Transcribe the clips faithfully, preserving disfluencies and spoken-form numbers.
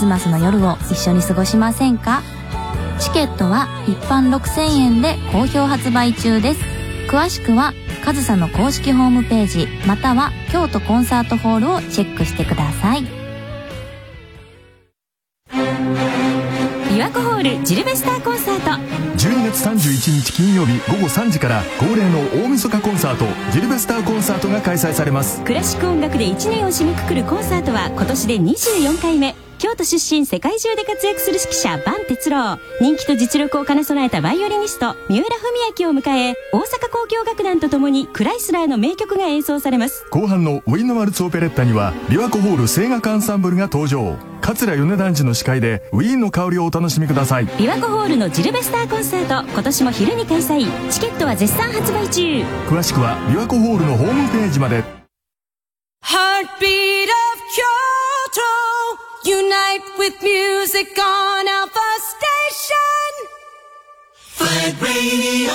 スマスの夜を一緒に過ごしませんか？チケットは一般ろくせんえんで好評発売中です。詳しくはカズサの公式ホームページまたは京都コンサートホールをチェックしてください。 琵琶湖ホールジルベスターコンサート、 じゅうにがつさんじゅういちにち金曜日ごごさんじから恒例の大晦日コンサートジルベスターコンサートが開催されます。 クラシック音楽でいちねんを締めくくるコンサートは今年でにじゅうよんかいめ。京都出身、世界中で活躍する指揮者坂哲郎、人気と実力を兼ね備えたバイオリニスト三浦文明を迎え、大阪交響楽団とともにクライスラーの名曲が演奏されます。 後半のウィンドワルツオペレッタには琵琶湖ホール声楽アンサンブルが登場。桂米團次の司会でウィーンの香りをお楽しみください。 琵琶湖ホールのジルベスターコンサート、今年も昼に開催。チケットは絶賛発売中。 詳しくは琵琶湖ホールのホームページまで。 Heartbeat of Kyoto, unite with music on Alpha Station, Flag Radio。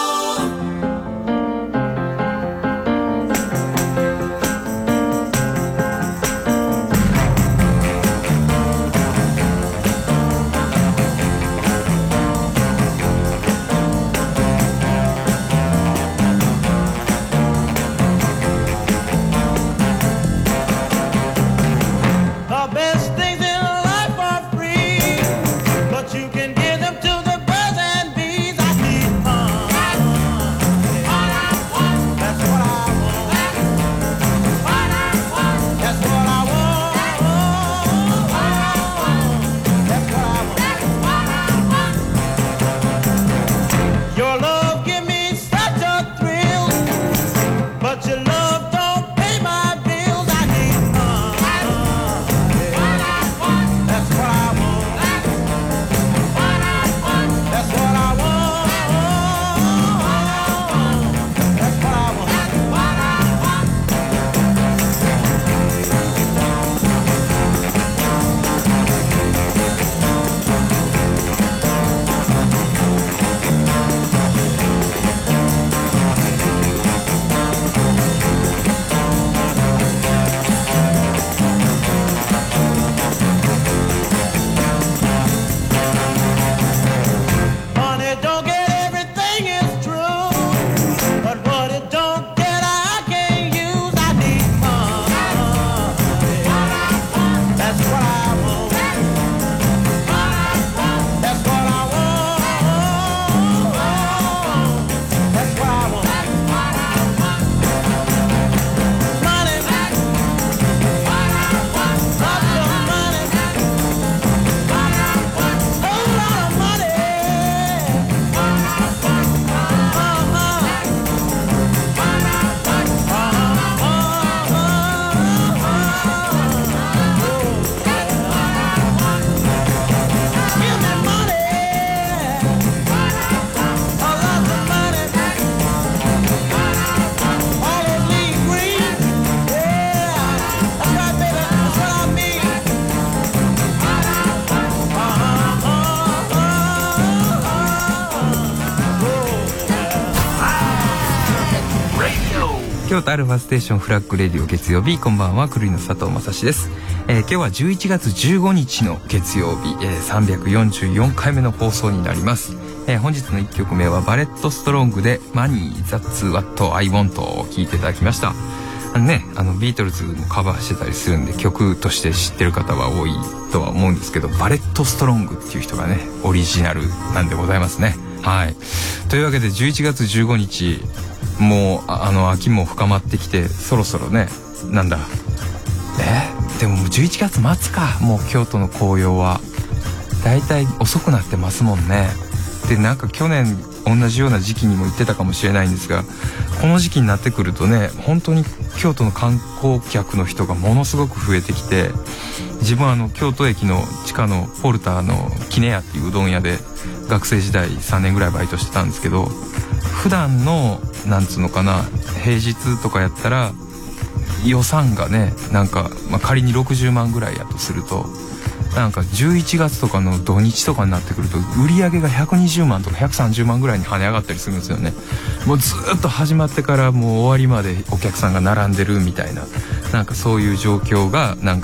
京都アルファステーションフラッグレディオ月曜日、こんばんは、クルイの佐藤正史です。えー、今日はじゅういちがつじゅうごにちの月曜日、えー、さんびゃくよんじゅうよんかいめの放送になります。えー、本日のいっきょくめはバレットストロングでマニー・ザッツ・ワット・アイ・ウォントを聴いていただきました。あのね、あのビートルズもカバーしてたりするんで曲として知ってる方は多いとは思うんですけど、バレットストロングっていう人がねオリジナルなんでございますね。はい。というわけでじゅういちがつじゅうごにち、もうあの秋も深まってきて、そろそろね、なんだえでもじゅういちがつ末か。もう京都の紅葉はだいたい遅くなってますもんね。でなんか去年同じような時期にも言ってたかもしれないんですが、この時期になってくるとね、本当に京都の観光客の人がものすごく増えてきて、自分はあの京都駅の地下のポルターのキネヤっていううどん屋で学生時代さんねんぐらいバイトしてたんですけど、普段のなんつうのかな、平日とかやったら予算がね、なんか、まあ、仮にろくじゅうまんぐらいやとすると、なんかじゅういちがつとかの土日とかになってくると売り上げがひゃくにじゅうまんとかひゃくさんじゅうまんぐらいに跳ね上がったりするんですよね。もうずっと始まってからもう終わりまでお客さんが並んでるみたいな、なんかそういう状況がなんか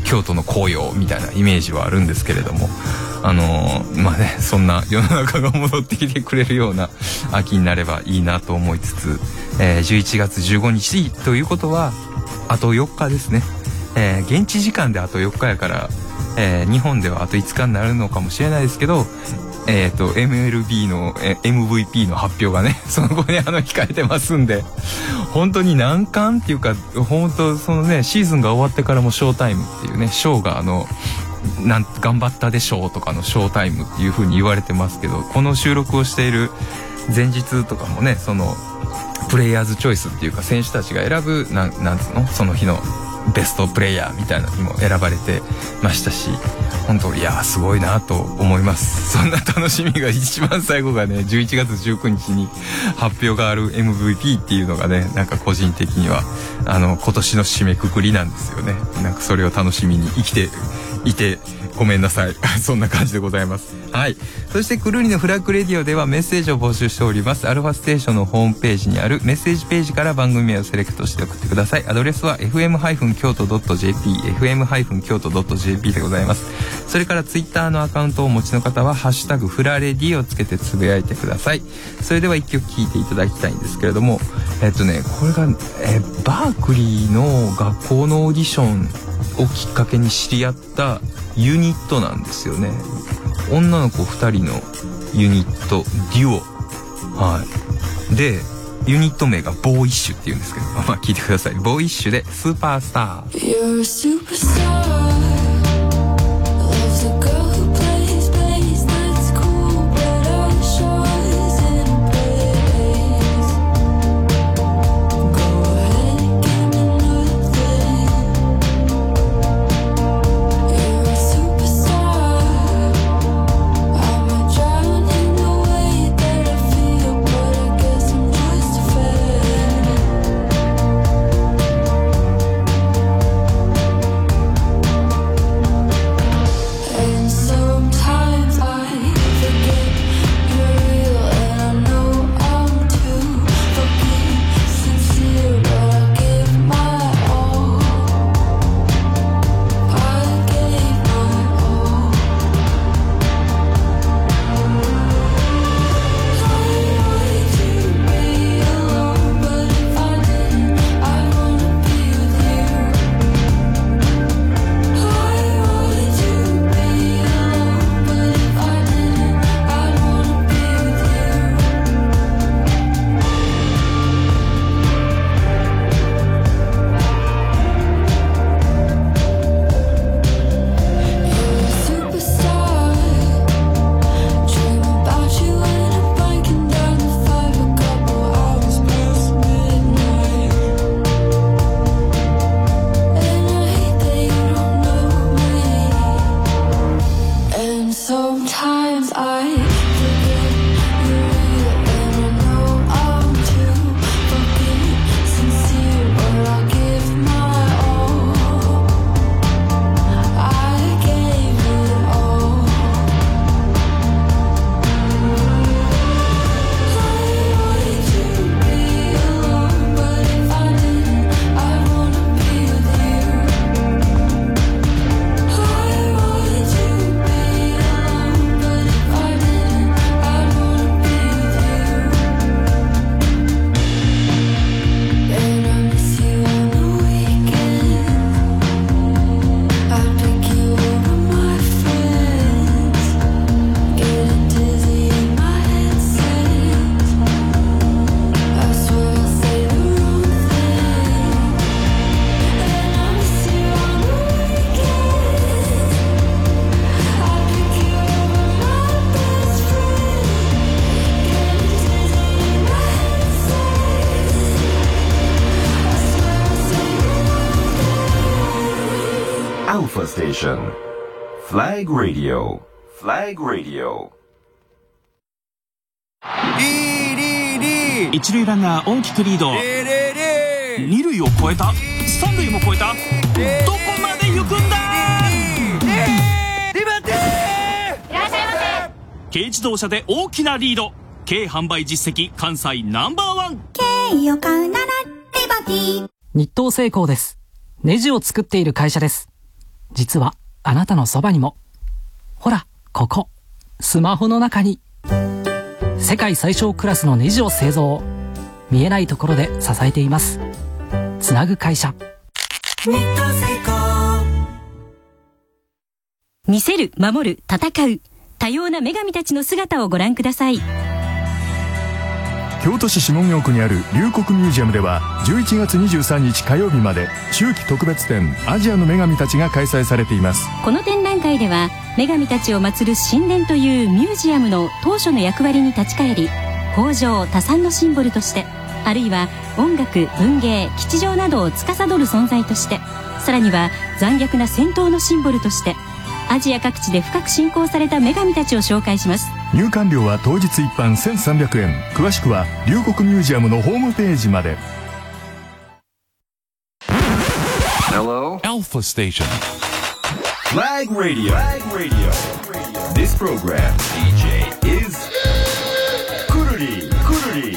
京都の紅葉みたいなイメージはあるんですけれども、あのー、まあね、そんな世の中が戻ってきてくれるような秋になればいいなと思いつつ、えー、じゅういちがつじゅうごにちということはあとよっかですね。えー、現地時間であとよっかやから、えー、日本ではあといつかになるのかもしれないですけど、えーと エムエルビー の、えー、エムブイピー の発表がねその後にあの控えてますんで、本当に難関っていうか、本当そのねシーズンが終わってからもショータイムっていうね、ショーがあのなん頑張ったでしょうとかのショータイムっていう風に言われてますけど、この収録をしている前日とかもね、そのプレイヤーズチョイスっていうか選手たちが選ぶなん、なんつうの、その日のベストプレイヤーみたいなのにも選ばれてましたし、本当いやすごいなと思います。そんな楽しみが一番最後がねじゅういちがつじゅうくにちに発表がある エムブイピー っていうのがね、なんか個人的にはあの今年の締めくくりなんですよね。なんかそれを楽しみに生きていてごめんなさいそんな感じでございます。はい。そしてくるりのフラッグレディオではメッセージを募集しております。アルファステーションのホームページにあるメッセージページから番組名をセレクトして送ってください。アドレスは エフエム 京都 .jp エフエム 京都 .jp でございます。それからツイッターのアカウントをお持ちの方はハッシュタグフラレディをつけてつぶやいてください。それでは一曲聴いていただきたいんですけれども、えっとねこれが、えー、バークリーの学校のオーディションをきっかけに知り合ったユニットなんですよね。女の子ふたりのユニットデュオ、はい、でユニット名がボーイッシュっていうんですけど、まあ聞いてください。ボーイッシュでスーパースター。 You're a superstar Alpha Station Flag Radio Flag Radio リーリーリー一塁ランナー大きくリード。 リーリーリー二塁を越えた。三塁も越えた。どこまで行くんだ。 リバティいらっしゃいませ。 軽自動車で大きなリード。軽販売実績関西ナンバーワン。 軽を買うならリバティ。 日東製鋼です。ネジを作っている会社です。 実はあなたのそばにも。ほら、ここ、スマホの中に。世界最小クラスのネジを製造。見えないところで支えています。つなぐ会社。 見せる、守る、戦う。多様な女神たちの姿をご覧ください。 京都市下京区にある龍谷ミュージアムではじゅういちがつにじゅうさんにち火曜日まで秋季特別展アジアの女神たちが開催されています。 この展覧会では女神たちを祀る神殿というミュージアムの当初の役割に立ち返り、豊穣多産のシンボルとして、あるいは音楽、文芸、吉祥などを司る存在として、さらには残虐な戦闘のシンボルとして、アジア各地で深く信仰された女神たちを紹介します。 入館料は当日一般せんさんびゃくえん。詳しくは龍谷ミュージアムのホームページまで。 Hello? Alpha Station. Flag Radio. Flag Radio. This program D J is Kururi. Kururi.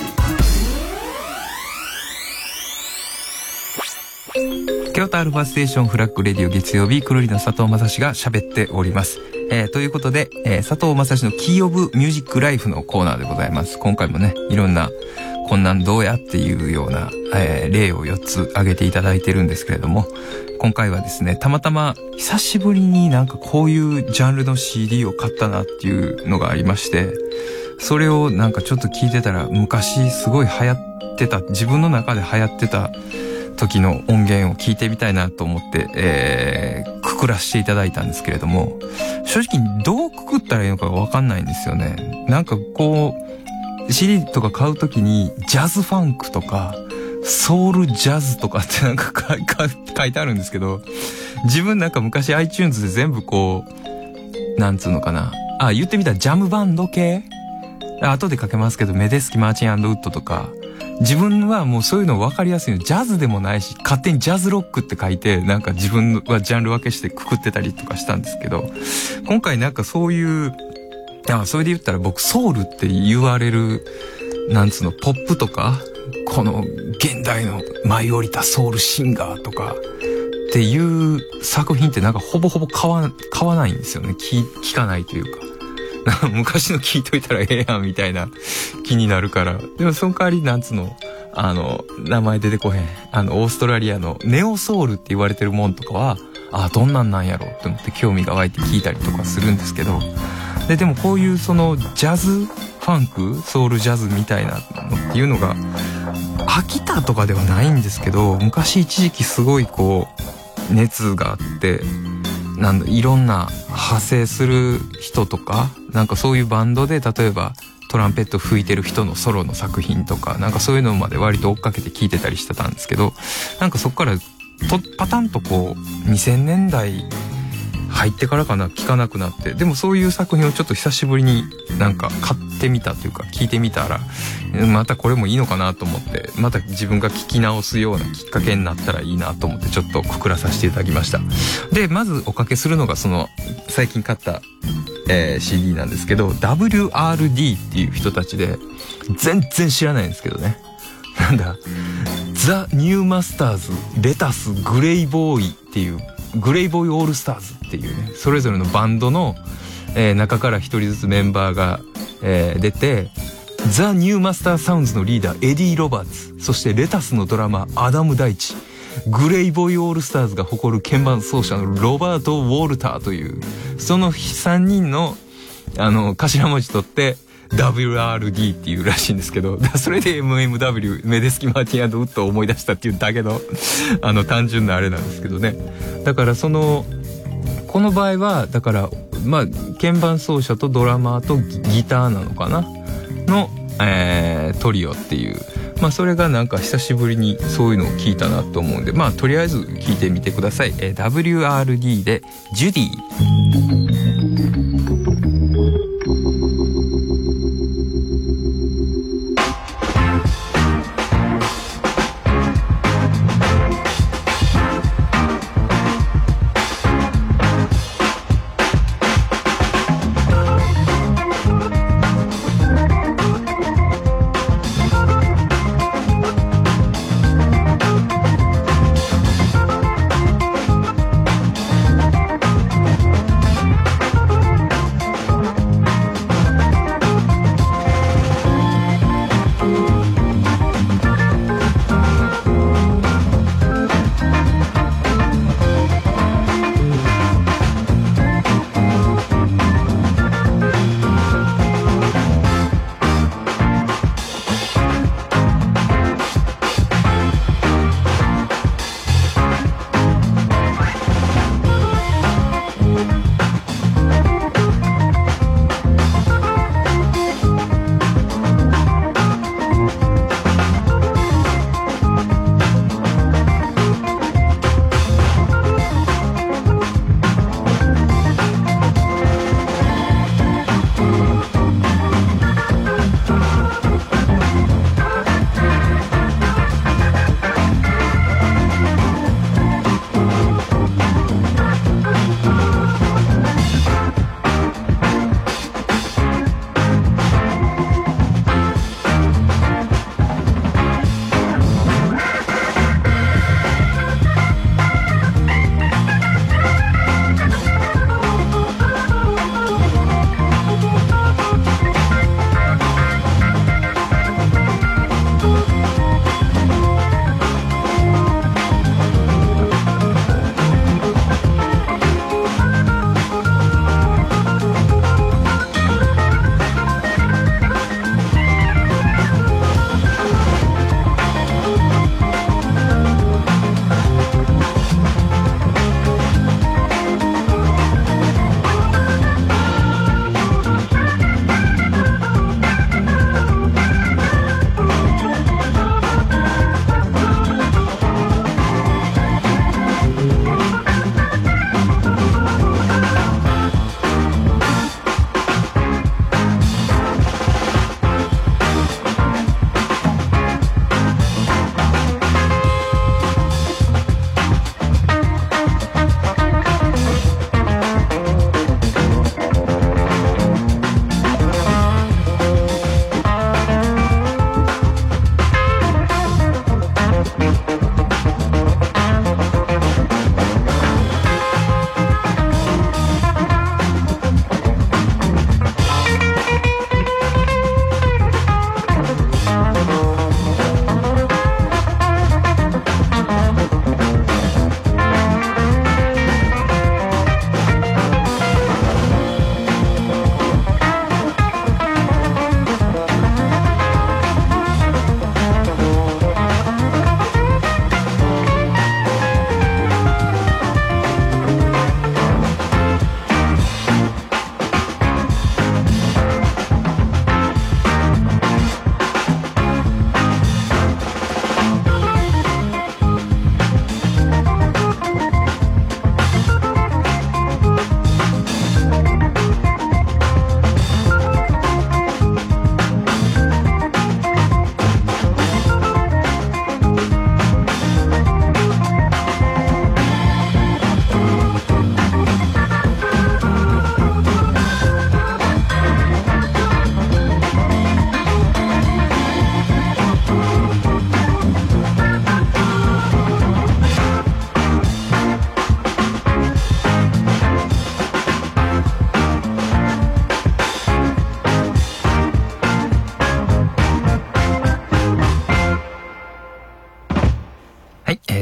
京都アルファステーションフラッグレディオ月曜日、くるりの佐藤正史が喋っております。えー、ということで、えー、佐藤正史のキーオブミュージックライフのコーナーでございます。今回もね、いろんなこんなんどうやっていうような、えー、例をよっつ挙げていただいてるんですけれども、今回はですね、たまたま久しぶりになんかこういうジャンルの シーディー を買ったなっていうのがありまして、それをなんかちょっと聞いてたら、昔すごい流行ってた、自分の中で流行ってた時の音源を聞いてみたいなと思って、えー、くくらしていただいたんですけれども、正直どうくくったらいいのかわかんないんですよね。なんかこう シーディー とか買うときにジャズファンクとかソウルジャズとかってなんかかか書いてあるんですけど、自分なんか昔 iTunes で全部こうなんつうのかな、あ、言ってみたらジャムバンド系、後で書けますけどメデスキ・マーチン&ウッドとか、自分はもうそういうの分かりやすいの。ジャズでもないし、勝手にジャズロックって書いて、なんか自分はジャンル分けしてくくってたりとかしたんですけど、今回なんかそういう、あ、それで言ったら僕ソウルって言われる、なんつうの、ポップとか、この現代の舞い降りたソウルシンガーとかっていう作品ってなんかほぼほぼ買わ、買わないんですよね。聞、聞かないというか。昔の聞いといたらええやんみたいな気になるから。でもその代わりなんつの、あの、名前出てこへん。あの、オーストラリアのネオソウルって言われてるもんとかは、あ、どんなんなんやろって思って興味が湧いて聞いたりとかするんですけど。で、でもこういうそのジャズファンク、ソウルジャズみたいなのっていうのが、飽きたとかではないんですけど、昔一時期すごいこう、熱があって、なんだ、いろんな派生する人とか、なんかそういうバンドで例えばトランペット吹いてる人のソロの作品とか、なんかそういうのまで割と追っかけて聞いてたりしてたんですけど、なんかそこからとパタンとこうにせんねんだい入ってからかな、聞かなくなって、でもそういう作品をちょっと久しぶりになんか買ってみたというか聞いてみたら、またこれもいいのかなと思って、また自分が聞き直すようなきっかけになったらいいなと思ってちょっとくくらさせていただきました。で、まずおかけするのがその最近買った、えー、シーディー なんですけど、 ダブリューアールディー っていう人たちで、全然知らないんですけどね、なんだ、ザ・ニューマスターズ、レタス、グレイボーイっていう、グレイボーイオールスターズっていうね、それぞれのバンドの、えー、中から一人ずつメンバーが、えー、出て、ザ・ニューマスターサウンズのリーダーエディ・ロバーツ、そしてレタスのドラマーアダム・ダイチ、グレイボーイオールスターズが誇る鍵盤奏者のロバート・ウォルターという、そのさんにんのあの頭文字取ってダブリューアールディー っていうらしいんですけど、それで エムエムダブリュー メデスキ・マーティン&ウッドを思い出したっていうだけのあの単純なあれなんですけどね。だからそのこの場合はだからまあ鍵盤奏者とドラマーとギターなのかなの、えー、トリオっていう、まあそれがなんか久しぶりにそういうのを聞いたなと思うんで、まあとりあえず聞いてみてください。えー、ダブリューアールディー でジュディ。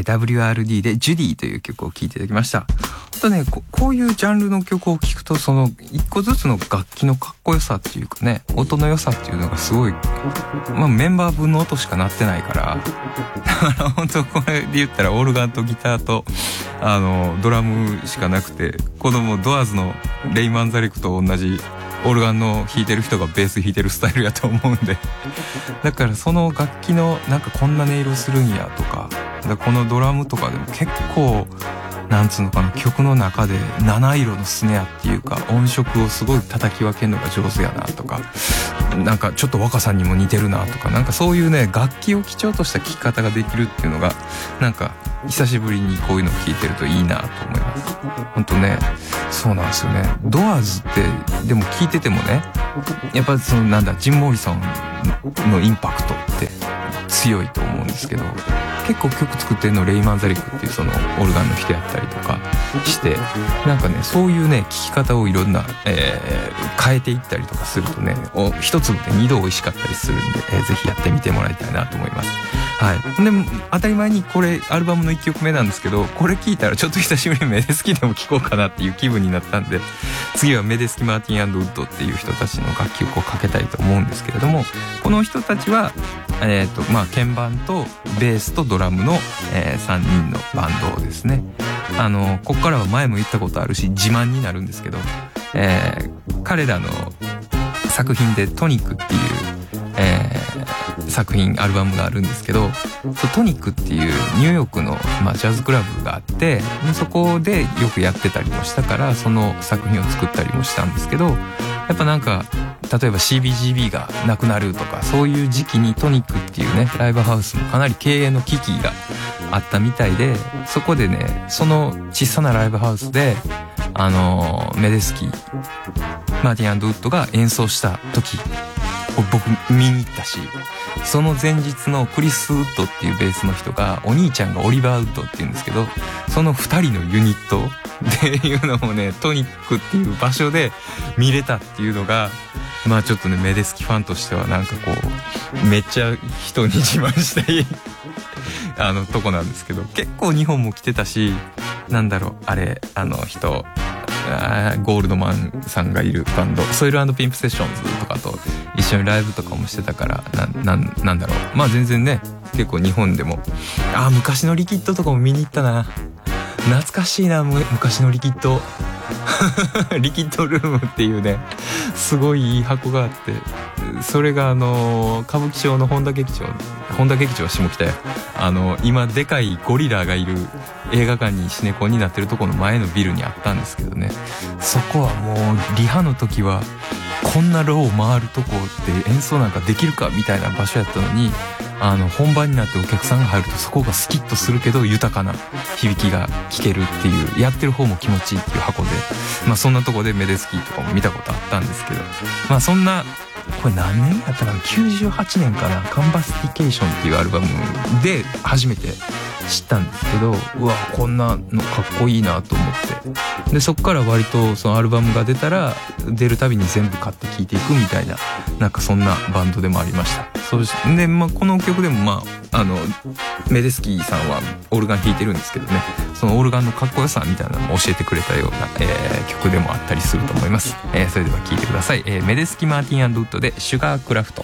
ダブリューアールディー でジュディという曲を聴いていただきました。あとね こ, こういうジャンルの曲を聴くとその一個ずつの楽器のかっこよさっていうかね音の良さっていうのがすごい、まあ、メンバー分の音しか鳴ってないからだから本当これで言ったらオルガンとギターとあのドラムしかなくて子供ドアーズのレイマンザリクと同じオルガンの弾いてる人がベース弾いてるスタイルやと思うんでだからその楽器のなんかこんな音色するんやとか、だからこのドラムとかでも結構なんつうのかな曲の中で七色のスネアっていうか音色をすごい叩き分けるのが上手やなとか、なんかちょっと若さんにも似てるなとか、なんかそういうね楽器を基調とした聴き方ができるっていうのがなんか久しぶりにこういうのを聴いてるといいなと思います。ほんとねそうなんですよね。ドアーズってでも聴いててもねやっぱそのなんだジム・モリソンのインパクトって強いと思うんですけど、結構曲作ってるのレイマンザリックっていうそのオルガンの人やったりとかして、なんかねそういうね聴き方をいろんな、えー、変えていったりとかするとねお一粒で二度美味しかったりするんで、えー、ぜひやってみてもらいたいなと思います。はい。でも当たり前にこれアルバムのいっきょくめなんですけど、これ聴いたらちょっと久しぶりにメデスキでも聴こうかなっていう気分になったんで、次はメデスキ・マーティン&ウッドっていう人たちの楽曲をかけたいと思うんですけれども、この人たちはえーとまあ、鍵盤とベースとドラムの、えー、さんにんのバンドですね。あのここからは前も言ったことあるし自慢になるんですけど、えー、彼らの作品でトニックっていう、えー、作品アルバムがあるんですけど、トニックっていうニューヨークの、まあ、ジャズクラブがあって、そこでよくやってたりもしたからその作品を作ったりもしたんですけど、やっぱなんか例えば シービージービー がなくなるとかそういう時期にトニックっていうねライブハウスもかなり経営の危機があったみたいで、そこでねその小さなライブハウスであのメデスキマーティン&ウッドが演奏した時僕見に行ったし、その前日のクリス・ウッドっていうベースの人がお兄ちゃんがオリバー・ウッドっていうんですけど、そのふたりのユニットっていうのもねトニックっていう場所で見れたっていうのがまあちょっとねメデスキファンとしてはなんかこうめっちゃ人に自慢したいあのとこなんですけど、結構日本も来てたし、なんだろうあれあの人あゴールドマンさんがいるバンドソイル&ピンプセッションズとかと一緒にライブとかもしてたから な, な, なんだろうまあ全然ね結構日本でもあ昔のリキッドとかも見に行ったな。懐かしいな昔のリキッドリキッドルームっていうねすごいいい箱があって、それがあの歌舞伎町の本田劇場本田劇場は下北やあの今でかいゴリラがいる映画館にシネコンになってるところの前のビルにあったんですけどね、そこはもうリハの時はこんなローを回るとこって演奏なんかできるかみたいな場所やったのに、あの本番になってお客さんが入るとそこがスキッとするけど豊かな響きが聴けるっていうやってる方も気持ちいいっていう箱で、まあそんなとこでメデスキーとかも見たことあったんですけど、まあそんなこれ何年やったかなきゅうじゅうはちねんかなカンバスティケーションっていうアルバムで初めて知ったんですけど、うわこんなのかっこいいなと思って、でそっから割とそのアルバムが出たら出るたびに全部買って聴いていくみたいななんかそんなバンドでもありました。そうで、まあ、この曲でもまああのメデスキーさんはオルガン弾いてるんですけどね、そのオルガンのかっこよさみたいなのも教えてくれたような、えー、曲でもあったりすると思います。えー、それでは聴いてください。えー、メデスキマーティン&ウッドでシュガークラフト。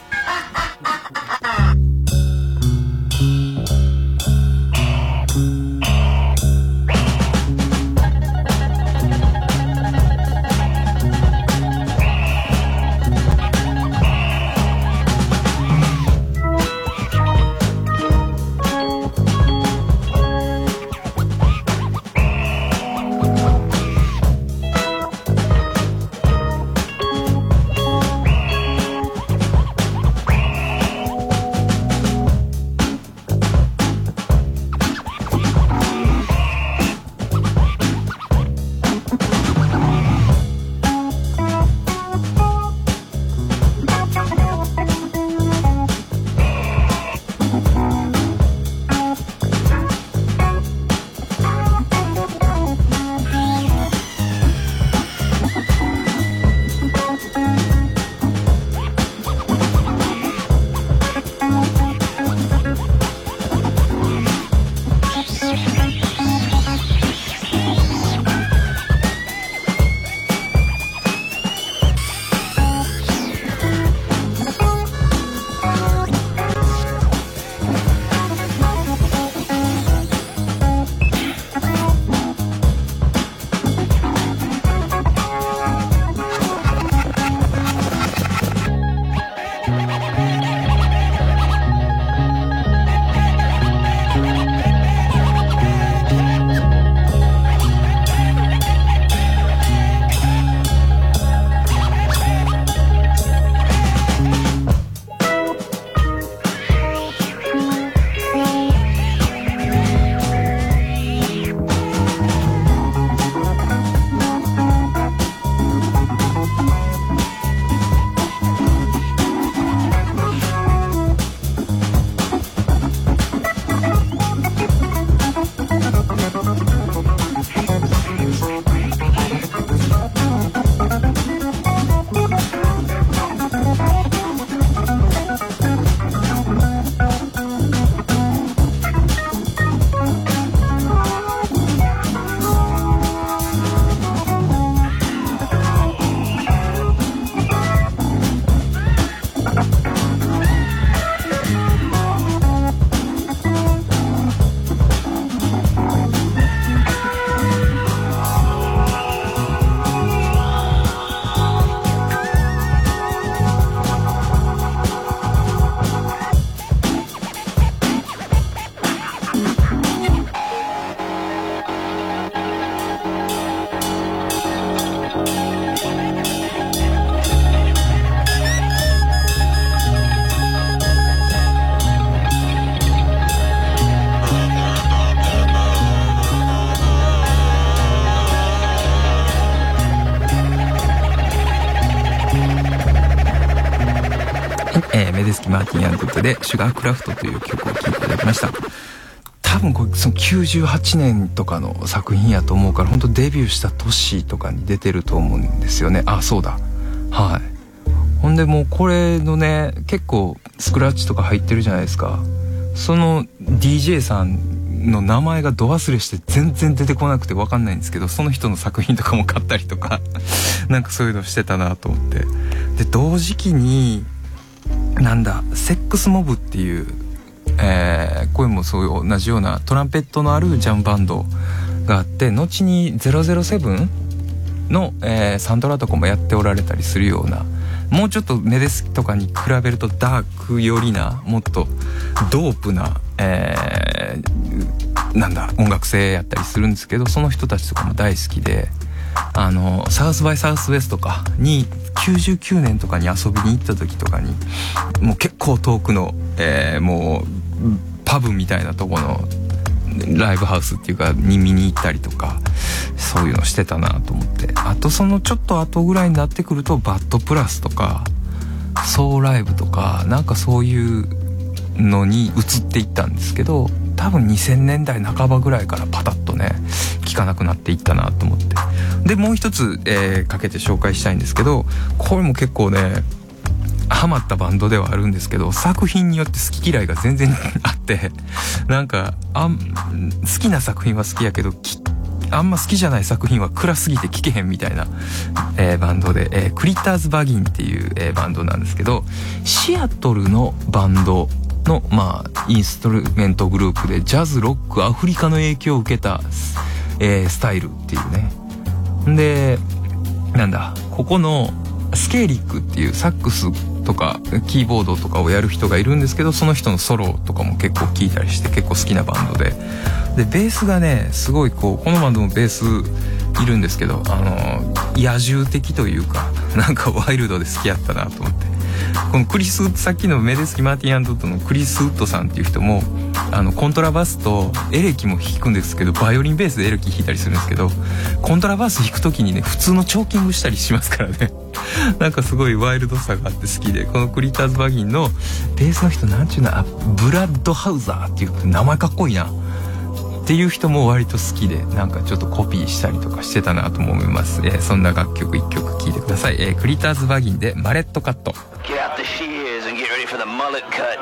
えー、メデスキ・マーティン・アンドゥットでシュガークラフトという曲を聴いていただきました。多分これそのきゅうじゅうはちねんとかの作品やと思うから、本当デビューした年とかに出てると思うんですよね。あ、そうだ、はい。ほんでもうこれのね、結構スクラッチとか入ってるじゃないですか。その ディージェー さんの名前がど忘れして全然出てこなくて分かんないんですけど、その人の作品とかも買ったりとかなんかそういうのしてたなと思って。で同時期になんだセックスモブっていう、えー、これもそういう同じようなトランペットのあるジャムバンドがあって、後にゼロゼロセブンの、えー、サントラとかもやっておられたりするような、もうちょっとメデスとかに比べるとダーク寄りな、もっとドープな、えー、なんだ音楽性やったりするんですけど、その人たちとかも大好きで、あのサウスバイサウスウェスとかにきゅうじゅうきゅうねんとかに遊びに行った時とかに、もう結構遠くの、えー、もうパブみたいなとこのライブハウスっていうかに見に行ったりとか、そういうのしてたなと思って。あとそのちょっと後ぐらいになってくるとバッドプラスとかソーライブとかなんかそういうのに移っていったんですけど、多分にせんねんだいなかばぐらいからパタッとね聞かなくなっていったなと思って。でもう一つ、えー、かけて紹介したいんですけど、これも結構ねハマったバンドではあるんですけど、作品によって好き嫌いが全然あって、なんかあん好きな作品は好きやけどあんま好きじゃない作品は暗すぎて聴けへんみたいな、えー、バンドで、えー、クリッターズバギンっていう、えー、バンドなんですけど、シアトルのバンドの、まあ、インストルメントグループでジャズ、ロック、アフリカの影響を受けた、えー、スタイルっていうね。で、なんだ、ここのスケーリックっていうサックスとかキーボードとかをやる人がいるんですけど、その人のソロとかも結構聴いたりして結構好きなバンドで、でベースがねすごいこう、このバンドもベースいるんですけど、あの野獣的というかなんかワイルドで好きやったなと思って。このクリスウッド、さっきのメデスキ・マーティン・アンドットのクリスウッドさんっていう人も、あのコントラバスとエレキも弾くんですけど、バイオリンベースでエレキ弾いたりするんですけど、コントラバス弾く時にね普通のチョーキングしたりしますからねなんかすごいワイルドさがあって好きで、このクリッターズバギンのベースの人なんちゅうの、あブラッドハウザーっていう名前かっこいいなっていう人も割と好きで、なんかちょっとコピーしたりとかしてたなと思います。えー、そんな楽曲いっきょく聴いてください。えー、クリッターズバギンでマレットカット。 Get out the shears and get ready for the mullet cut.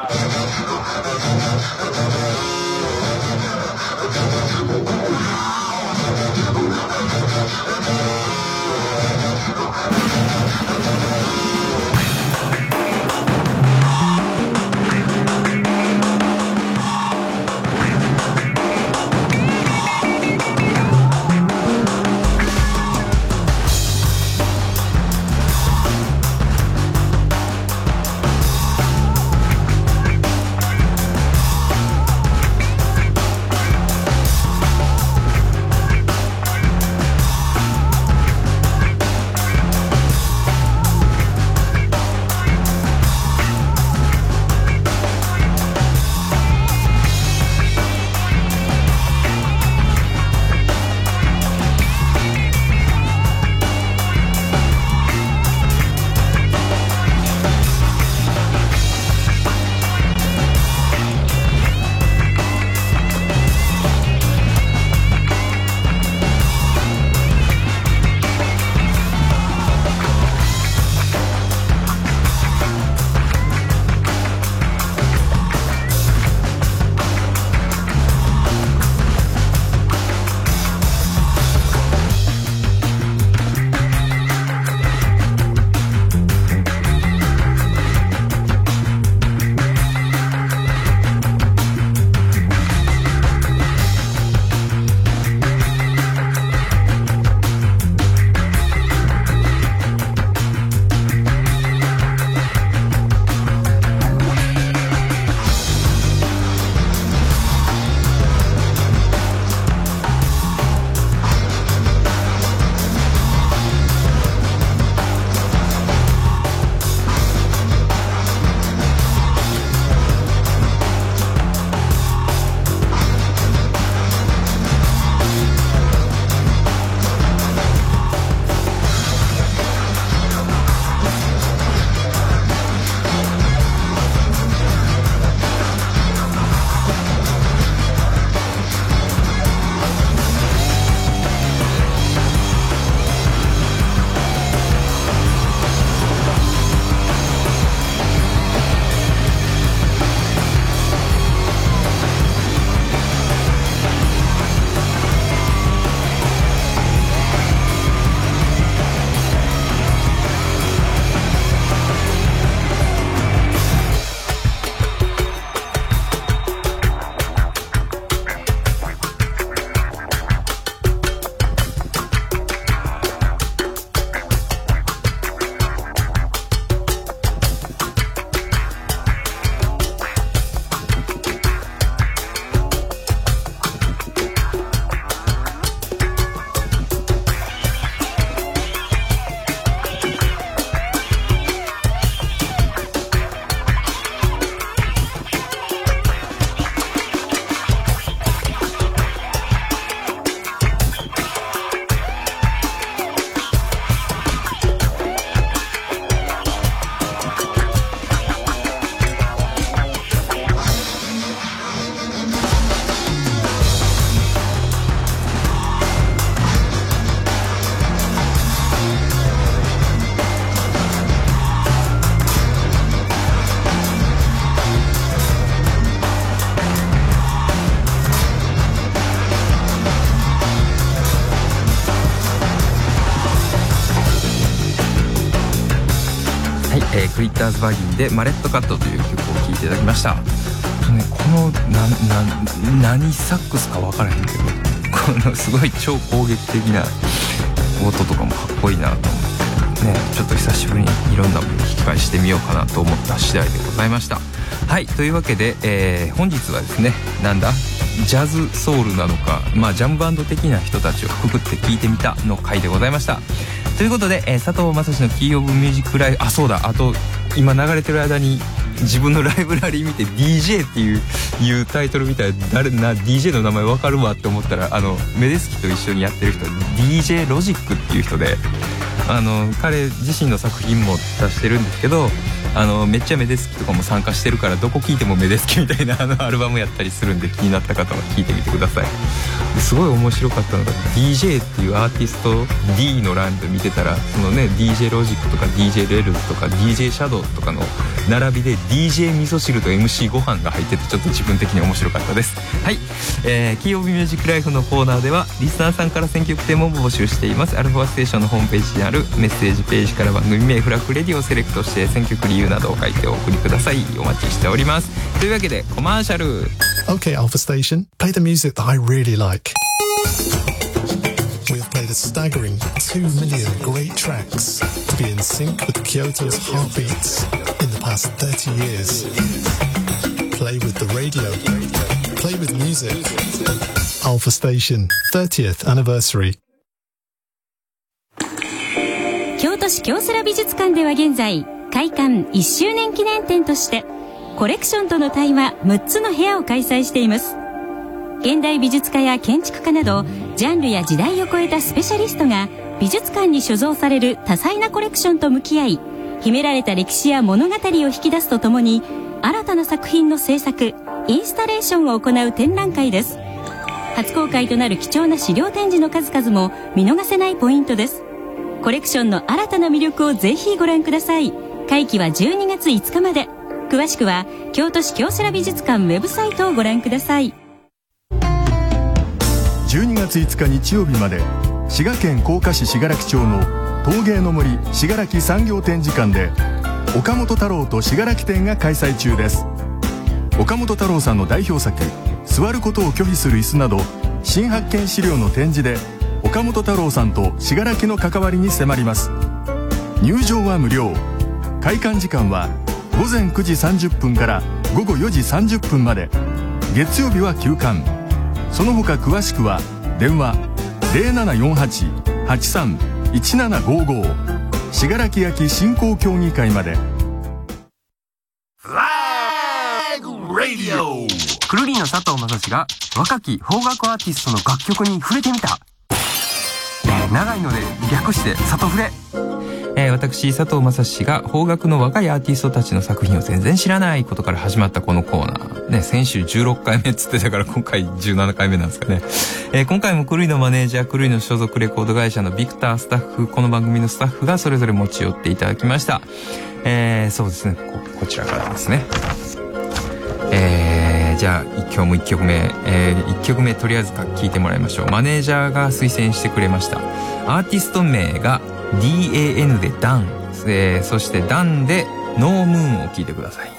えー、クリッターズバギンでマレットカットという曲を聴いていただきました。ね、このなな何サックスか分からへんけど、このすごい超攻撃的な音とかもかっこいいなと思ってね、ちょっと久しぶりにいろんなもの聞き返してみようかなと思った次第でございました。はい、というわけで、えー、本日はですね、なんだジャズソウルなのか、まあジャムバンド的な人たちをくくって聞いてみたの回でございました。ということで、えー、佐藤正史のキーオブミュージックライブ、あ、そうだ、あと今流れてる間に自分のライブラリー見て ディージェー っていういうタイトルみたいな、誰な ディージェー の名前わかるわって思ったら、あのメデスキと一緒にやってる人 ディージェー ロジックっていう人で、あの彼自身の作品も出してるんですけど、あのめっちゃメデスキとかも参加してるから、どこ聴いてもメデスキみたいなあのアルバムやったりするんで、気になった方は聴いてみてください。すごい面白かったのが ディージェー っていうアーティスト D の欄で見てたら、そのね ディージェー ロジックとか ディージェー レルズとか ディージェー シャドウとかの並びで ディージェー 味噌汁と エムシー ご飯が入ってて、ちょっと自分的に面白かったです。はい、えー、キーオブミュージックライフのコーナーではリスナーさんから選曲テーマを募集しています。アルファステーションのホームページにあるメッセージページから番組名、フラッグレディをセレクトして選曲理由などを書いてお送りください。お待ちしております。というわけでコマーシャル。 Okay, Alpha Station, play the music that I really like. We have played a staggering two million great tracks to be in sync with Kyoto's heartbeats in the past thirty years. Play with the radio. Play with music. Alpha Station thirtieth anniversary. 京都市京セラ美術館では現在、開館いっしゅうねん記念展としてコレクションとの対話むっつの部屋を開催しています。現代美術家や建築家などジャンルや時代を超えたスペシャリストが美術館に所蔵される多彩なコレクションと向き合い、秘められた歴史や物語を引き出すとともに新たな作品の制作、インスタレーションを行う展覧会です。初公開となる貴重な資料展示の数々も見逃せないポイントです。コレクションの新たな魅力をぜひご覧ください。会期はじゅうにがついつかまで。詳しくは京都市京セラ美術館ウェブサイトをご覧ください。 じゅうにがついつか日曜日まで、滋賀県甲賀市信楽町の陶芸の森信楽産業展示館で岡本太郎と信楽展が開催中です。岡本太郎さんの代表作座ることを拒否する椅子など新発見資料の展示で、岡本太郎さんと信楽の関わりに迫ります。入場は無料。開館時間はごぜんくじさんじゅっぷんからごごよじさんじゅっぷんまで。月曜日は休館。その他詳しくは電話 ゼロななよんはち はちさん いちななごご 信楽焼振興協議会まで。 くるりの佐藤正史が若き邦楽アーティストの楽曲に触れてみた。長いので略して佐藤触れ。 えー、私佐藤正史が邦楽の若いアーティストたちの作品を全然知らないことから始まったこのコーナーね、先週じゅうろっかいめっつってたから今回じゅうななかいめなんですかね。えー、今回もクルイのマネージャー、クルイの所属レコード会社のビクタースタッフ、この番組のスタッフがそれぞれ持ち寄っていただきました。えー、そうですね、こ、こちらからですね。えー、じゃあ今日もいっきょくめ、えー、いっきょくめとりあえず聞いてもらいましょう。マネージャーが推薦してくれました。アーティスト名が ディーエーエヌ でダン、えー、そしてダンでノームーンを聞いてください。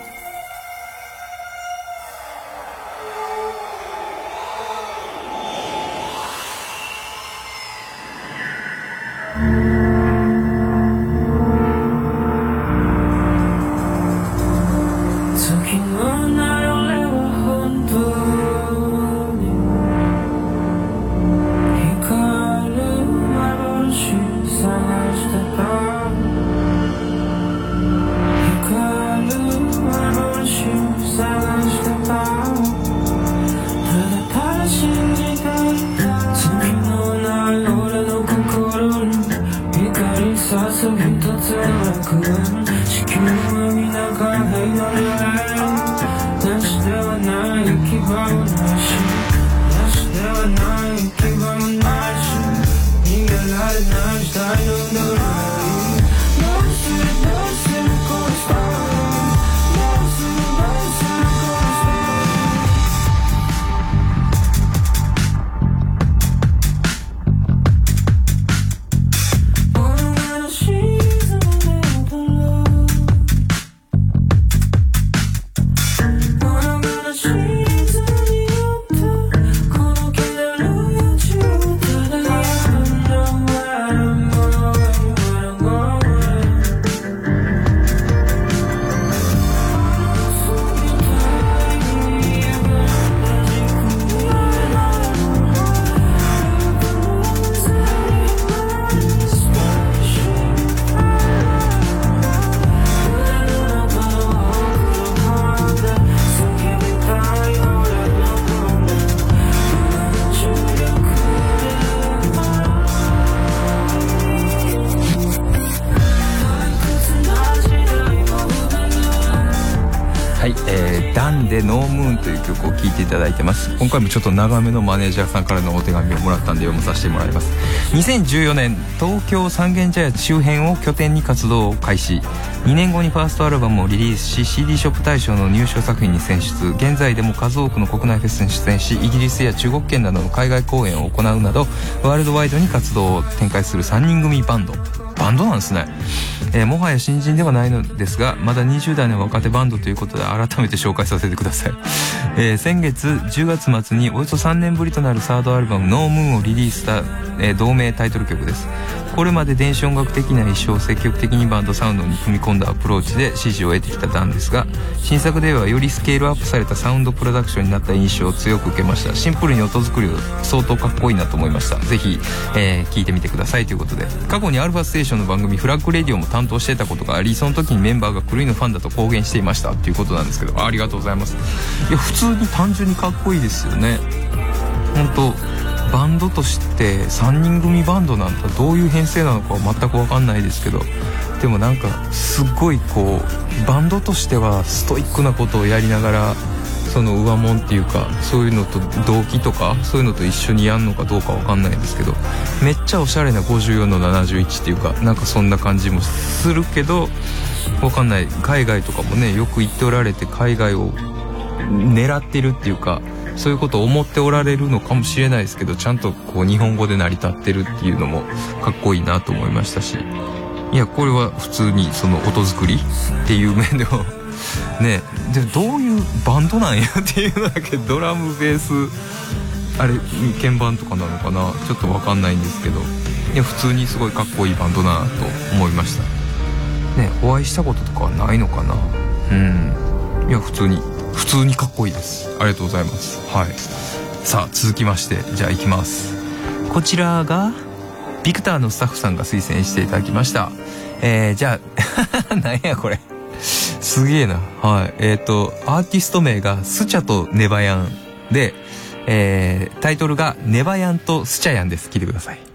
ダンでノームーンという曲を聴いていただいてます。今回もちょっと長めのマネージャーさんからのお手紙をもらったんで読まさせてもらいます。にせんじゅうよねん東京三軒茶屋周辺を拠点に活動を開始。にねんごにファーストアルバムをリリースし シーディー ショップ大賞の入賞作品に選出。現在でも数多くの国内フェスに出演し、イギリスや中国圏などの海外公演を行うなどワールドワイドに活動を展開するさんにん組バンド。バンドなんですね、えー、もはや新人ではないのですが、まだにじゅう代の若手バンドということで改めて紹介させてください。えー、先月じゅうがつ末におよそさんねんぶりとなるサードアルバムノームーンをリリースした、えー、同名タイトル曲です。これまで電子音楽的な衣装を積極的にバンドサウンドに組み込んだアプローチで支持を得てきたダンですが、新作ではよりスケールアップされたサウンドプロダクションになった印象を強く受けました。シンプルに音作りを相当かっこいいなと思いました。ぜひ、えー、聴いてみてくださいということで、過去にアルファステーションの番組フラッグレディオも担当していたことがあり、その時にメンバーが狂いのファンだと公言していましたということなんですけど、ありがとうございます。いや普通に単純にかっこいいですよね。本当バンドとしてさんにん組バンドなんてどういう編成なのかは全く分かんないですけど、でもなんかすっごいこうバンドとしてはストイックなことをやりながら、その上門っていうかそういうのと同期とかそういうのと一緒にやんのかどうか分かんないですけど、めっちゃおしゃれなごじゅうよんのななじゅういちっていうか、なんかそんな感じもするけど、分かんない。海外とかもねよく行っておられて、海外を狙ってるっていうかそういうことを思っておられるのかもしれないですけど、ちゃんとこう日本語で成り立ってるっていうのもかっこいいなと思いましたし、いやこれは普通にその音作りっていう面でもね、でどういうバンドなんやっていうのだけ、ドラムベースあれ鍵盤とかなのかな、ちょっと分かんないんですけど、いや普通にすごいかっこいいバンドだなと思いましたね。お会いしたこととかはないのかな。うん、いや普通に普通にかっこいいです。ありがとうございます。はい。さあ続きまして、じゃあ行きます。こちらがビクターのスタッフさんが推薦していただきました。えー、じゃあなんやこれすげえな。はい。えっとアーティスト名がスチャとネバヤンで、えー、タイトルがネバヤンとスチャヤンです。聞いてください。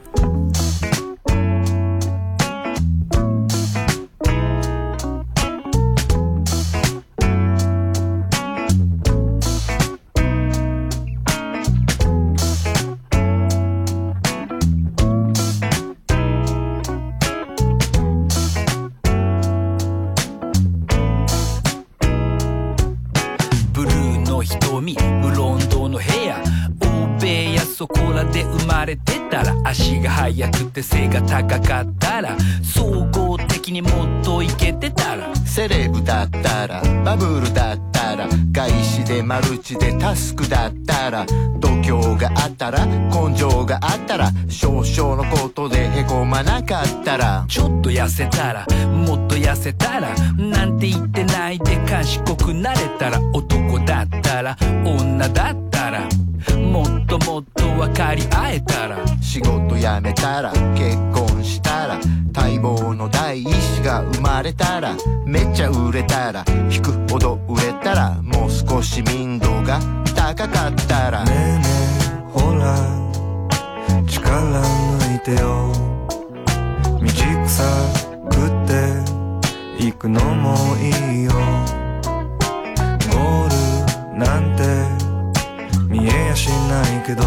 足が速くて背が高かったら、総合的にもっとイケてたら、 セレブだったら、バブルだったら、外資でマルチでタスクだったら、度胸があったら、根性があったら、少々のことでへこまなかったら、 ちょっと痩せたら、もっと痩せたら、なんて言ってないで賢くなれたら、男だったら女だったら、もっともっと分かり合えたら、 仕事辞めたら、結婚したら、待望の第一子が生まれたら、めっちゃ売れたら、引くほど売れたら、もう少し民度が高かったら、 ねえねえほら力抜いてよ、道草食って行くのもいいよ、ゴールなんて見えやしないけど、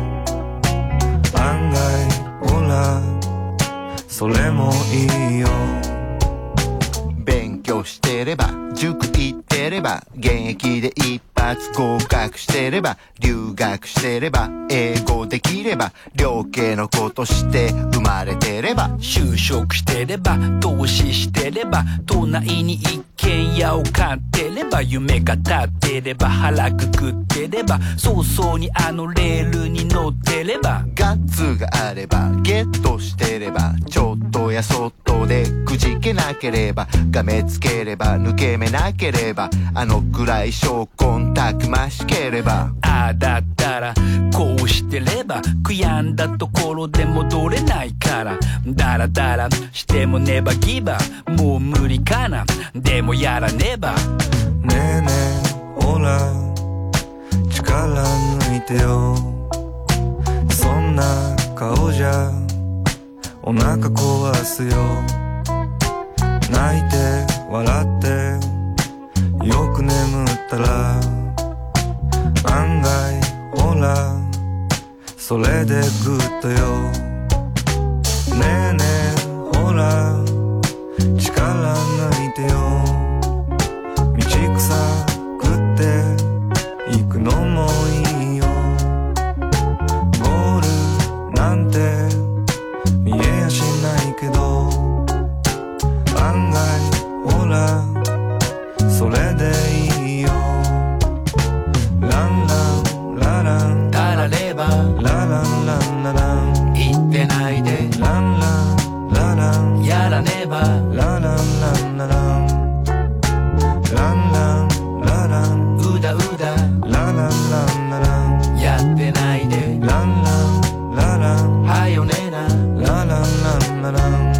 案外ほらそれもいいよ、 勉強してれば塾行ってれば、現役で一発合格してれば、留学してれば、英語できれば、両家のことして生まれてれば、 就職してれば、投資してれば、都内に一軒家を買ってれば、夢が立ってれば、腹くくってれば、早々にあのレールに乗ってれば、 ガッツがあればゲットしてれば、ちょっとやそっとでくじけなければ、がめつければ抜け目なければ、あのくらい証拠たくましければ、 ああだったらこうしてれば、悔やんだところで戻れないから、ダラダラしてもネバギバ、もう無理かな、でもやらねば、 ねえねえほら力抜いてよ、そんな顔じゃお腹壊すよ、泣いて笑ってよく眠っったら案外ほらそれでグッドよ。ねえねえほら力抜いてよ。道草食って行くのもいいよ。ゴールなんて見えやしないけど案外ほらそれでいいよ。ランランラランたらればラランランララン言ってないでランランラランやらねばラランランラランランランラランうだうだラランランラランやってないでランランラランはよねなラランランララン。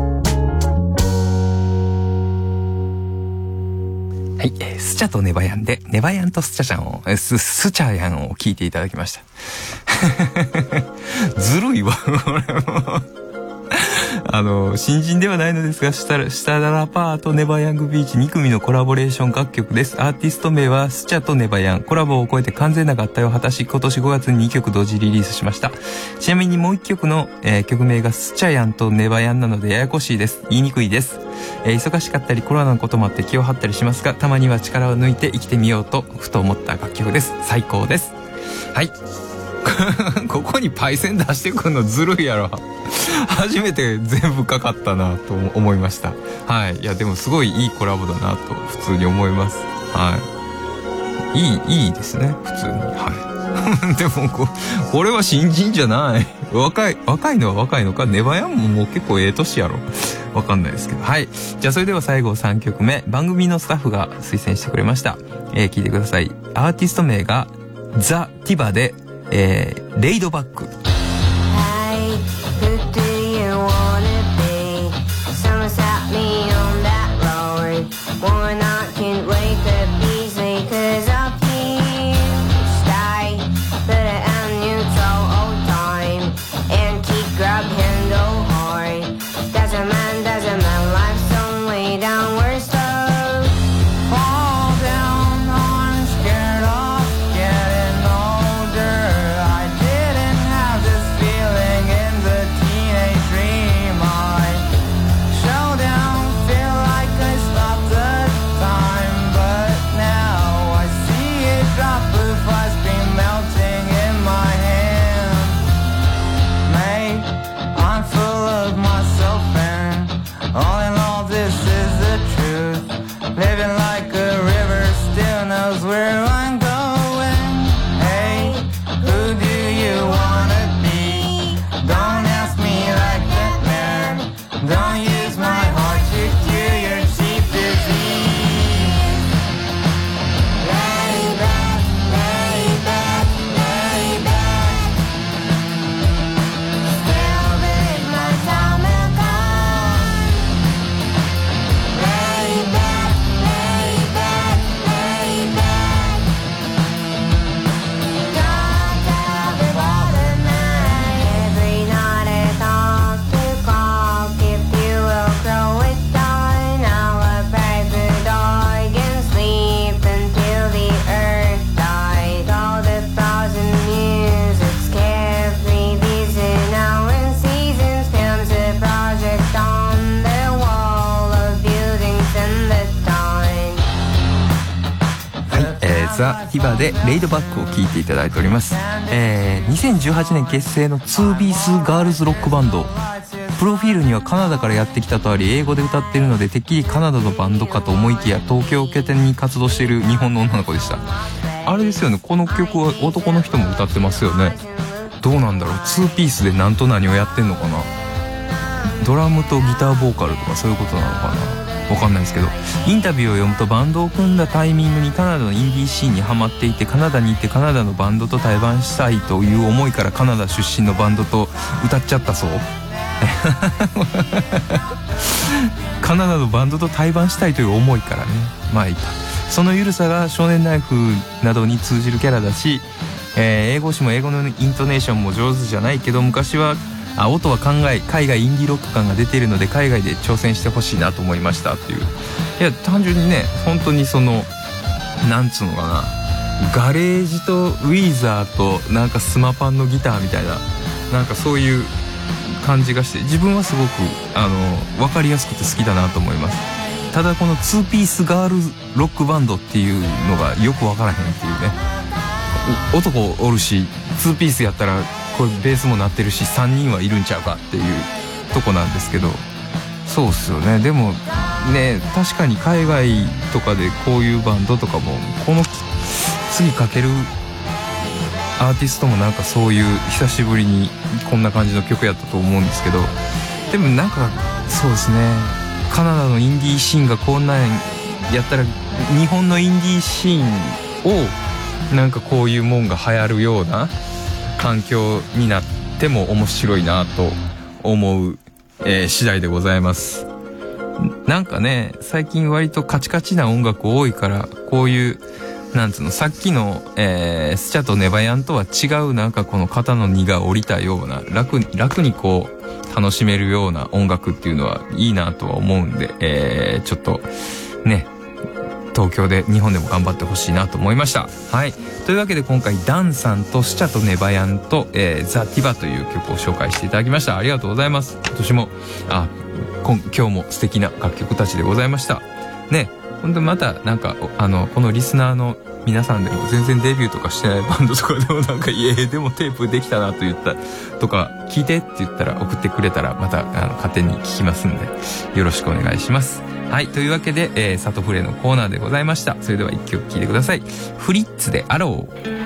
はい、えー、スチャとネバヤンでネバヤンとスチャちゃんをススチャヤンを聞いていただきましたずるいわ俺もあの新人ではないのですが、シタ、シタララパーとネバヤングビーチに組のコラボレーション楽曲です。アーティスト名はスチャとネバヤン。コラボを超えて完全な合体を果たし、今年ごがつににきょく同時リリースしました。ちなみにもういっきょくの、えー、曲名がスチャヤンとネバヤンなのでややこしいです。言いにくいです。えー、忙しかったりコロナのこともあって気を張ったりしますが、たまには力を抜いて生きてみようとふと思った楽曲です。最高です。はいここにパイセン出してくんのずるいやろ初めて全部かかったなと思いました。はい。いやでもすごいいいコラボだなと普通に思います。はいいいいいですね普通に。はいでもここれは新人じゃない若い若いのは若いのか。ネバヤンももう結構ええ年やろわかんないですけど。はい。じゃあそれでは最後さんきょくめ、番組のスタッフが推薦してくれました。えー、聞いてください。アーティスト名がザ・ティバでえー、レイドバック。ザ・ティバでレイドバックを聴いていただいております。えー、にせんじゅうはちねん結成のツービースガールズロックバンド。プロフィールにはカナダからやってきたとあり、英語で歌っているのでてっきりカナダのバンドかと思いきや、東京を拠点に活動している日本の女の子でした。あれですよね、この曲は男の人も歌ってますよね。どうなんだろう、ツーピースで何と何をやってんのかな。ドラムとギターボーカルとかそういうことなのかな、わかんないですけど、インタビューを読むとバンドを組んだタイミングにカナダのインディーシーンにハマっていて、カナダに行ってカナダのバンドと対バンしたいという思いからカナダ出身のバンドと歌っちゃったそうカナダのバンドと対バンしたいという思いからね、まあいた。その緩さが少年ナイフなどに通じるキャラだし、えー、英語詞も英語のイントネーションも上手じゃないけど、昔はあ音は考え海外インディーロック感が出ているので海外で挑戦してほしいなと思いましたっていう。いや単純にね、本当にそのなんつうのかな、ガレージとウィーザーとなんかスマパンのギターみたいな、なんかそういう感じがして、自分はすごくあの分かりやすくて好きだなと思います。ただこのツーピースガールロックバンドっていうのがよく分からへんっていうね、男おるしツーピースやったらこれベースも鳴ってるしさんにんはいるんちゃうかっていうとこなんですけど、そうっすよね。でもね、確かに海外とかでこういうバンドとかも、この次かけるアーティストもなんかそういう久しぶりにこんな感じの曲やったと思うんですけど、でもなんかそうですね、カナダのインディーシーンがこんなんやったら日本のインディーシーンをなんかこういうもんが流行るような環境になっても面白いなと思う、えー、次第でございます。なんかね、最近割とカチカチな音楽多いから、こういうなんつうの、さっきの、えー、スチャとネバヤンとは違う、なんかこの肩の荷が下りたような、楽に楽にこう楽しめるような音楽っていうのはいいなとは思うんで、えー、ちょっとね、東京で日本でも頑張ってほしいなと思いました。はい、というわけで今回ダンさんとスチャとネバヤンと、えー、ザ・ティバという曲を紹介していただきました。ありがとうございます。今年もあ今今日も素敵な楽曲たちでございましたね。ほんでまたなんかあのこのリスナーの皆さんでも全然デビューとかしてないバンドとかでもなんか、いえでもテープできたなと言ったとか、聞いてって言ったら送ってくれたらまたあの勝手に聞きますんでよろしくお願いします。はい、というわけで、えー、サトフレのコーナーでございました。それでは一曲聴いてください。フリッツでアロー。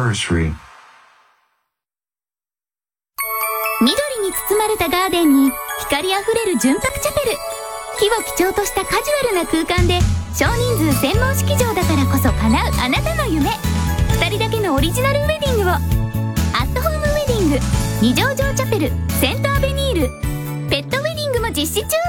anniversary. 緑に包まれたガーデンに光あふれる純白チャペル。木を基調としたカジュアルな空間で少人数専門式場だからこそ叶うあなたの夢。ふたりだけのオリジナルウェディングを。アットホームウェディング二条城チャペルセントアベニール。ペットウェディングも実施中。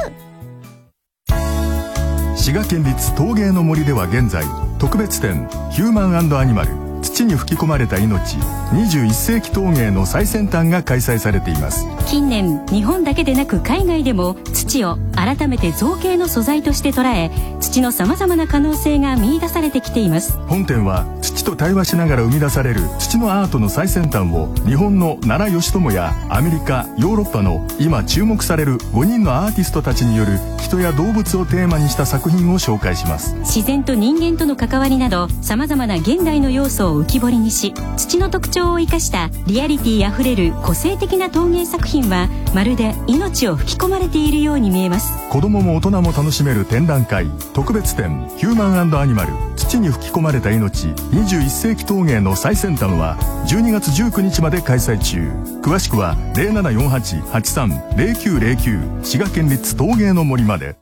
滋賀県立陶芸の森では現在特別展ヒューマン&アニマル土に吹き込まれた命にじゅういっ世紀陶芸の最先端が開催されています。 近年日本だけでなく海外でも土を改めて造形の素材として捉え土のさまざまな可能性が見出されてきています。 本展は土と対話しながら生み出される土のアートの最先端を日本の奈良義朝やアメリカヨーロッパの今注目されるごにんのアーティストたちによる人や動物をテーマにした作品を紹介します。 自然と人間との関わりなどさまざまな現代の要素を浮き彫りにし土の特徴を生かしたリアリティあふれる個性的な陶芸作品はまるで命を吹き込まれているように見えます。 子供も大人も楽しめる展覧会特別展ヒューマン&アニマル土に吹き込まれた命にじゅういっ世紀陶芸の最先端はじゅうにがつじゅうくにちまで開催中。詳しくは ゼロななよんはち はちさん ゼロきゅうゼロきゅう 滋賀県立陶芸の森まで。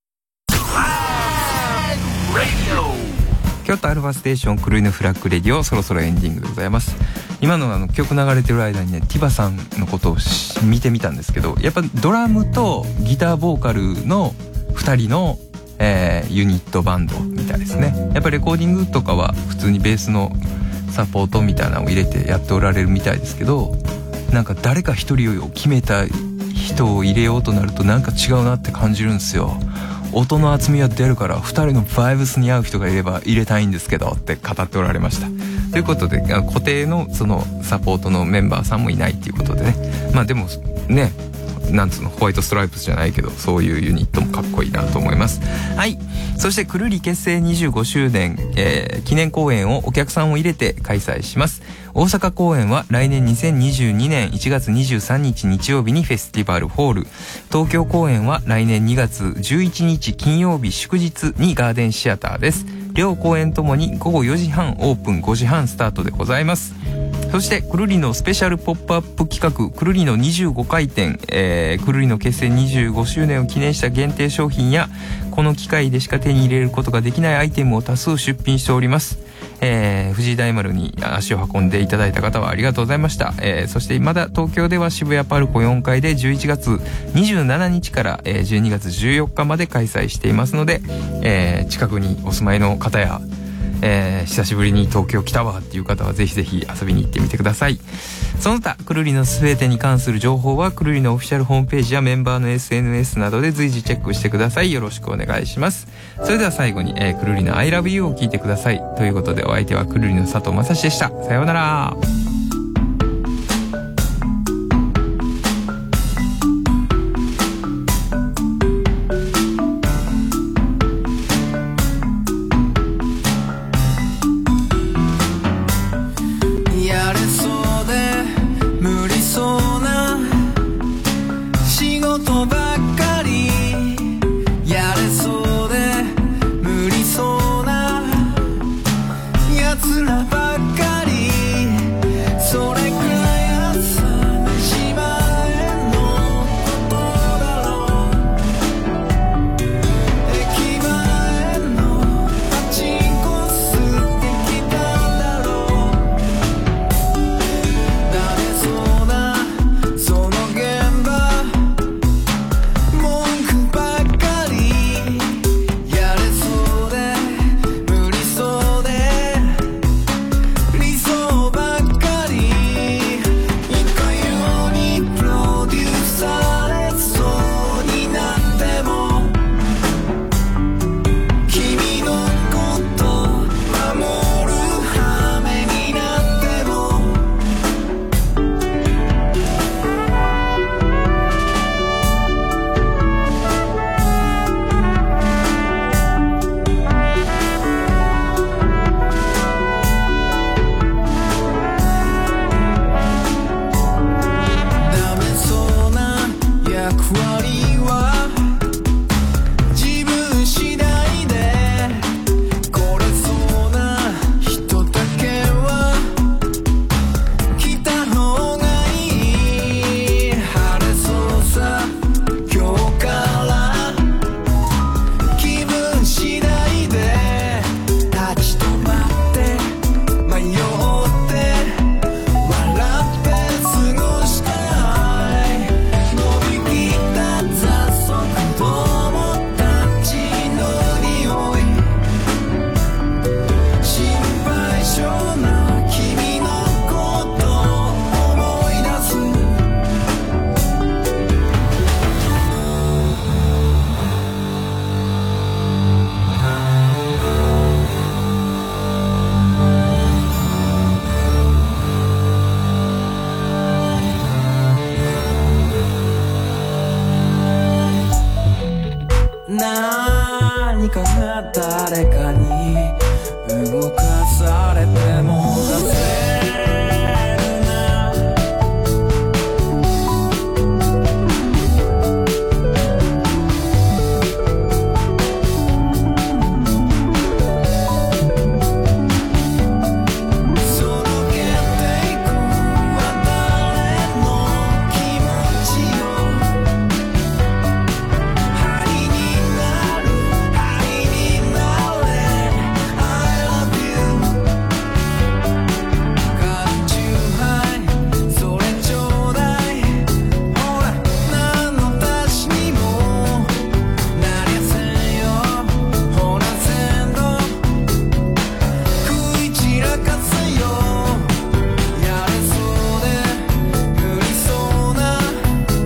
京都アルファステーション狂いのフラッグレディオそろそろエンディングでございます。今のあの曲流れてる間にねティバさんのことを見てみたんですけどやっぱドラムとギターボーカルのふたりの、えー、ユニットバンドみたいですね。やっぱレコーディングとかは普通にベースのサポートみたいなのを入れてやっておられるみたいですけどなんか誰か一人を決めた人を入れようとなるとなんか違うなって感じるんですよ。音の厚みは出るからふたりのバイブスに合う人がいれば入れたいんですけどって語っておられました。ということで固定のそのサポートのメンバーさんもいないっていうことでねまあでもねなんつうのホワイトストライプスじゃないけどそういうユニットもかっこいいなと思います。はい。そしてくるり結成にじゅうごしゅうねん、えー、記念公演をお客さんを入れて開催します。大阪公演は来年にせんにじゅうにねんいちがつにじゅうさんにち日曜日にフェスティバルホール、東京公演は来年にがつじゅういちにち金曜日祝日にガーデンシアターです。両公演ともにごごよじはんオープンごじはんスタートでございます。そしてくるりのスペシャルポップアップ企画くるりのにじゅうごかいてん、えー、くるりの結成にじゅうごしゅうねんを記念した限定商品やこの機会でしか手に入れることができないアイテムを多数出品しております。えー、藤井大丸に足を運んでいただいた方はありがとうございました。えー、そしてまだ東京では渋谷パルコよんかいでじゅういちがつにじゅうしちにちから、えー、じゅうにがつじゅうよっかまで開催していますので、えー、近くにお住まいの方やえー、久しぶりに東京来たわっていう方はぜひぜひ遊びに行ってみてください。その他くるりのすべてに関する情報はくるりのオフィシャルホームページやメンバーの エスエヌエス などで随時チェックしてください。よろしくお願いします。それでは最後に、えー、くるりの I love you を聞いてください。ということでお相手はくるりの佐藤正史でした。さようなら。 奴らばっかり何かが誰かに動かさ